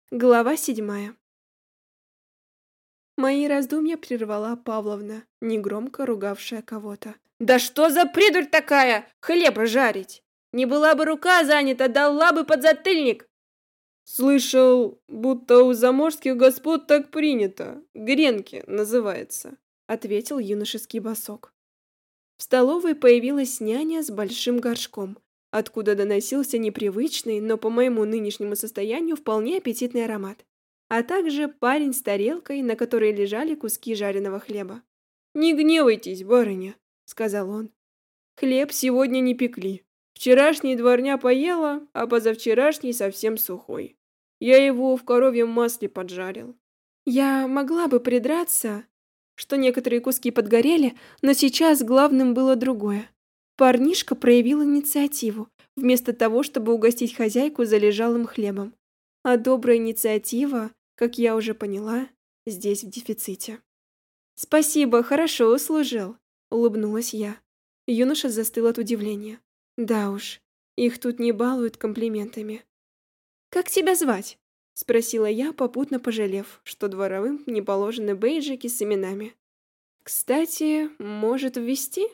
Глава 7. Мои раздумья прервала Павловна, негромко ругавшая кого-то. «Да что за придурь такая? Хлеба жарить! Не была бы рука занята, дала бы подзатыльник!» «Слышал, будто у заморских господ так принято. Гренки называется», — ответил юношеский босок. В столовой появилась няня с большим горшком, откуда доносился непривычный, но по моему нынешнему состоянию вполне аппетитный аромат, а также парень с тарелкой, на которой лежали куски жареного хлеба. «Не гневайтесь, барыня», — сказал он. «Хлеб сегодня не пекли. Вчерашний дворня поела, а позавчерашний совсем сухой. Я его в коровьем масле поджарил». Я могла бы придраться, что некоторые куски подгорели, но сейчас главным было другое. Парнишка проявил инициативу, вместо того, чтобы угостить хозяйку залежалым хлебом. А добрая инициатива, как я уже поняла, здесь в дефиците. «Спасибо, хорошо услужил», — улыбнулась я. Юноша застыл от удивления. Да уж, их тут не балуют комплиментами. «Как тебя звать?» — спросила я, попутно пожалев, что дворовым не положены бейджики с именами. «Кстати, может ввести?»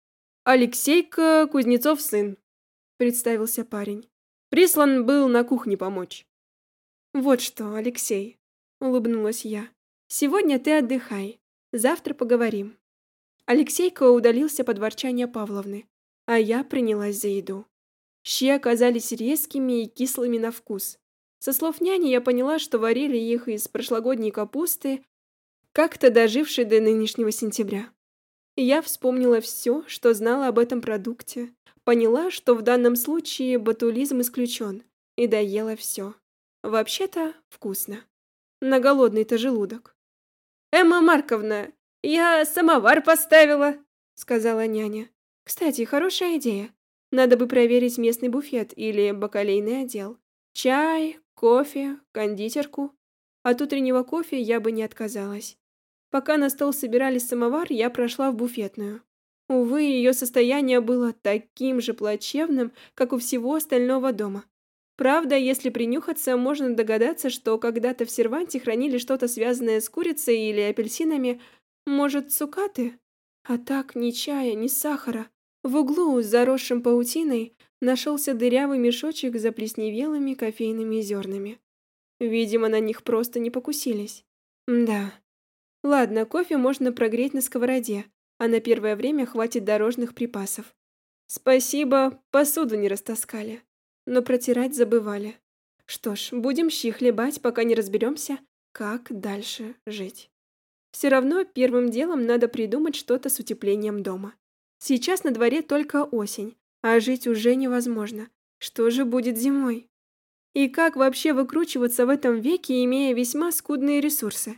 «Алексейка Кузнецов сын», — представился парень. «Прислан был на кухне помочь». «Вот что, Алексей», — улыбнулась я. «Сегодня ты отдыхай. Завтра поговорим». Алексейка удалился под ворчание Павловны, а я принялась за еду. Щи оказались резкими и кислыми на вкус. Со слов няни я поняла, что варили их из прошлогодней капусты, как-то дожившей до нынешнего сентября. И я вспомнила все, что знала об этом продукте, поняла, что в данном случае ботулизм исключен, и доела все. Вообще-то вкусно. На голодный-то желудок. «Эмма Марковна, я самовар поставила», — сказала няня. «Кстати, хорошая идея. Надо бы проверить местный буфет или бакалейный отдел. Чай, кофе, кондитерку. От утреннего кофе я бы не отказалась. Пока на стол собирали самовар, я прошла в буфетную. Увы, ее состояние было таким же плачевным, как у всего остального дома. Правда, если принюхаться, можно догадаться, что когда-то в серванте хранили что-то связанное с курицей или апельсинами, может, цукаты? А так ни чая, ни сахара. В углу, с заросшим паутиной, нашелся дырявый мешочек с заплесневелыми кофейными зернами. Видимо, на них просто не покусились. Да. Ладно, кофе можно прогреть на сковороде, а на первое время хватит дорожных припасов. Спасибо, посуду не растаскали, но протирать забывали. Что ж, будем щи хлебать, пока не разберемся, как дальше жить. Все равно первым делом надо придумать что-то с утеплением дома. Сейчас на дворе только осень, а жить уже невозможно. Что же будет зимой? И как вообще выкручиваться в этом веке, имея весьма скудные ресурсы?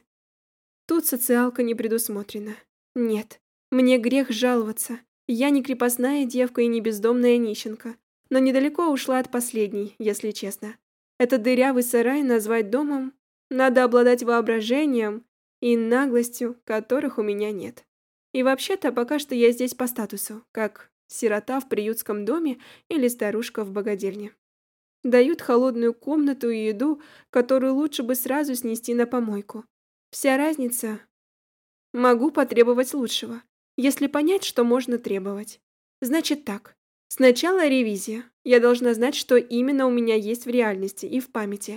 Тут социалка не предусмотрена. Нет, мне грех жаловаться. Я не крепостная девка и не бездомная нищенка, но недалеко ушла от последней, если честно. Этот дырявый сарай назвать домом, надо обладать воображением и наглостью, которых у меня нет. И вообще-то пока что я здесь по статусу, как сирота в приютском доме или старушка в богадельне. Дают холодную комнату и еду, которую лучше бы сразу снести на помойку. Вся разница. Могу потребовать лучшего, если понять, что можно требовать. Значит так. Сначала ревизия. Я должна знать, что именно у меня есть в реальности и в памяти.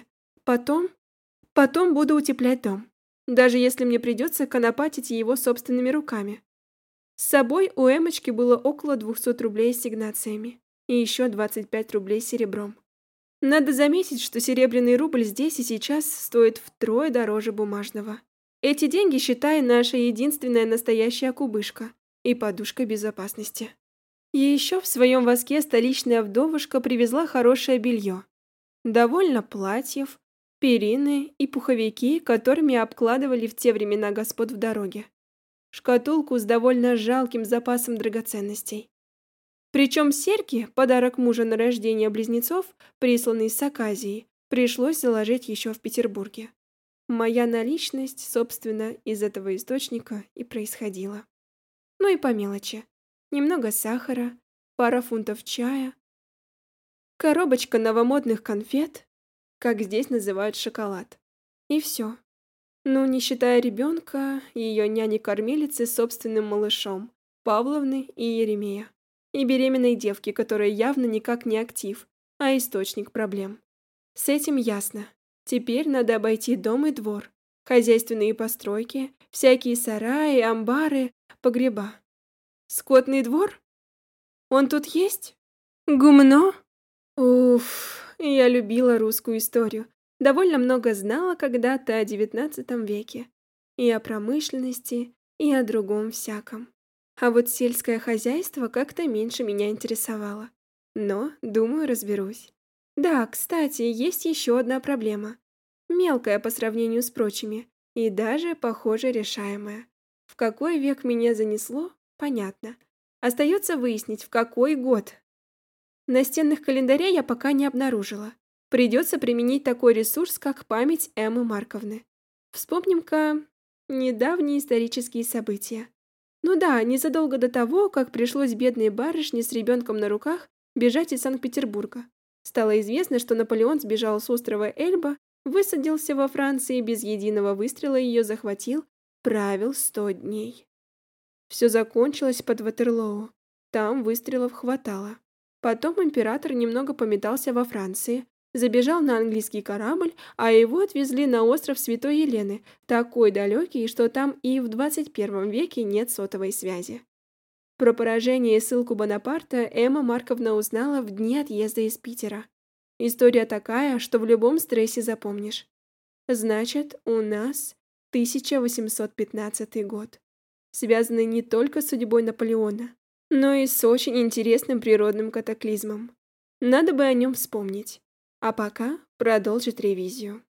Потом буду утеплять дом. Даже если мне придется конопатить его собственными руками. С собой у Эмочки было около 200 рублей ассигнациями и еще 25 рублей серебром. Надо заметить, что серебряный рубль здесь и сейчас стоит втрое дороже бумажного. Эти деньги, считай, наша единственная настоящая кубышка и подушка безопасности. И еще в своем воске столичная вдовушка привезла хорошее белье. Довольно платьев, перины и пуховики, которыми обкладывали в те времена господ в дороге. Шкатулку с довольно жалким запасом драгоценностей. Причем серьги, подарок мужа на рождение близнецов, присланный с Аказии, пришлось заложить еще в Петербурге. Моя наличность, собственно, из этого источника и происходила. Ну и по мелочи. Немного сахара, пара фунтов чая, коробочка новомодных конфет, как здесь называют шоколад. И все. Ну, не считая ребенка, ее няни-кормилицы с собственным малышом, Павловны и Еремея. И беременной девки, которая явно никак не актив, а источник проблем. С этим ясно. Теперь надо обойти дом и двор. Хозяйственные постройки, всякие сараи, амбары, погреба. Скотный двор? Он тут есть? Гумно? Уф, я любила русскую историю. Довольно много знала когда-то о XIX веке. И о промышленности, и о другом всяком. А вот сельское хозяйство как-то меньше меня интересовало. Но, думаю, разберусь. Да, кстати, есть еще одна проблема. Мелкая по сравнению с прочими, и даже, похоже, решаемая. В какой век меня занесло, понятно. Остается выяснить, в какой год. Настенных календарей я пока не обнаружила. Придется применить такой ресурс, как память Эммы Марковны. Вспомним-ка недавние исторические события. Ну да, незадолго до того, как пришлось бедной барышне с ребенком на руках бежать из Санкт-Петербурга. Стало известно, что Наполеон сбежал с острова Эльба, высадился во Франции, без единого выстрела ее захватил, правил 100 дней. Все закончилось под Ватерлоу. Там выстрелов хватало. Потом император немного пометался во Франции, забежал на английский корабль, а его отвезли на остров Святой Елены, такой далекий, что там и в 21 веке нет сотовой связи. Про поражение и ссылку Бонапарта Эмма Марковна узнала в дни отъезда из Питера. История такая, что в любом стрессе запомнишь. Значит, у нас 1815 год, связанный не только с судьбой Наполеона, но и с очень интересным природным катаклизмом. Надо бы о нем вспомнить. А пока продолжить ревизию.